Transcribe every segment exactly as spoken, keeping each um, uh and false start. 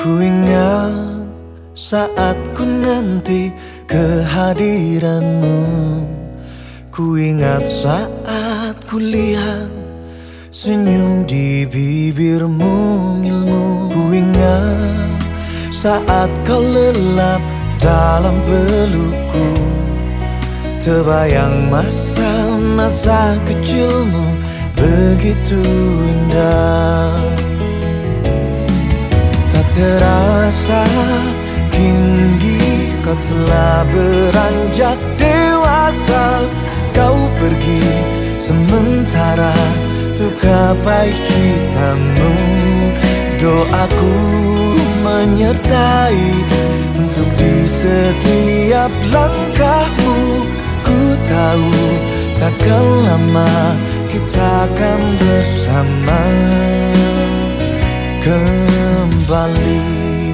Ku ingat saat ku nanti kehadiranmu. Ku ingat saat ku lihat senyum di bibirmu ilmu. Ku ingat saat kau lelap dalam pelukku. Terbayang masa-masa kecilmu begitu indah. Tak terasa kini kau telah beranjak dewasa. Kau pergi sementara untuk gapai citamu. Doaku menyertai untuk di setiap langkahmu. Ku tahu takkan lama kita akan bersama kembali.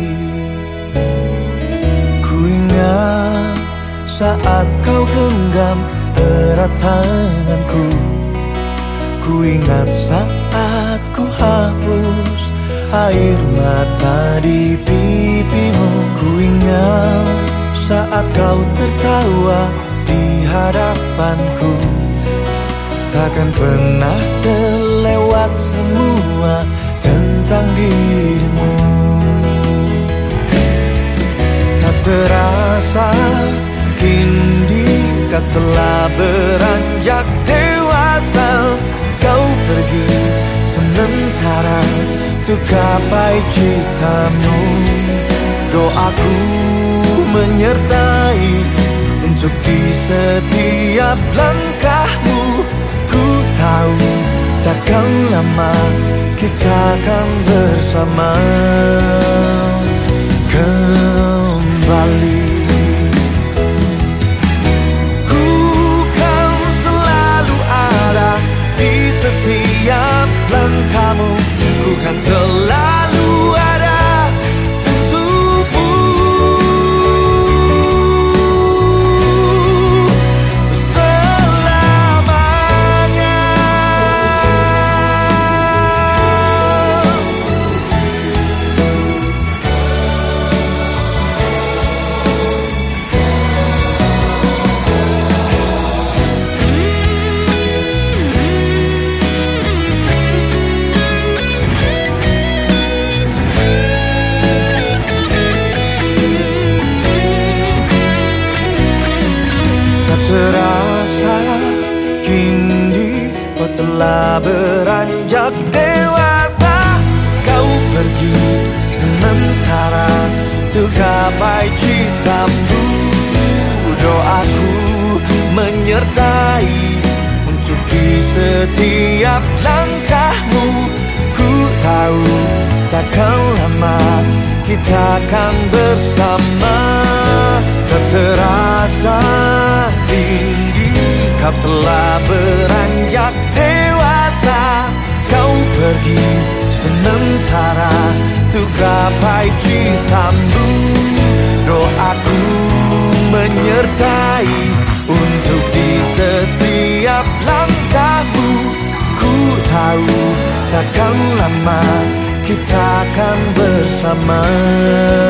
Ku ingat saat kau genggam erat tanganku. Ku ingat saat ku hapus air mata di pipimu. Ku ingat saat kau tertawa di hadapanku. Takkan pernah terlewat semua tentang dirimu. Tak terasa kini kau telah beranjak dewasa. Kau pergi sementara untuk gapai citamu. Doaku menyertai untuk di setiap langkahmu. Ku tahu takkan lama kita akan bersama kembali. Ku kan selalu ada di setiap langkahmu. Ku kan selalu ada untukmu. Selamanya. Terasa kini kau telah beranjak dewasa. Kau pergi sementara untuk gapai citamu. Doaku menyertai untuk di setiap langkahmu. Ku tahu takkan lama kita akan bersama. Tak terasa tinggi kau telah beranjak dewasa. Kau pergi sementara untuk gapai citamu. Doaku menyertai untuk di setiap langkahmu. Ku tahu takkan lama kita akan bersama.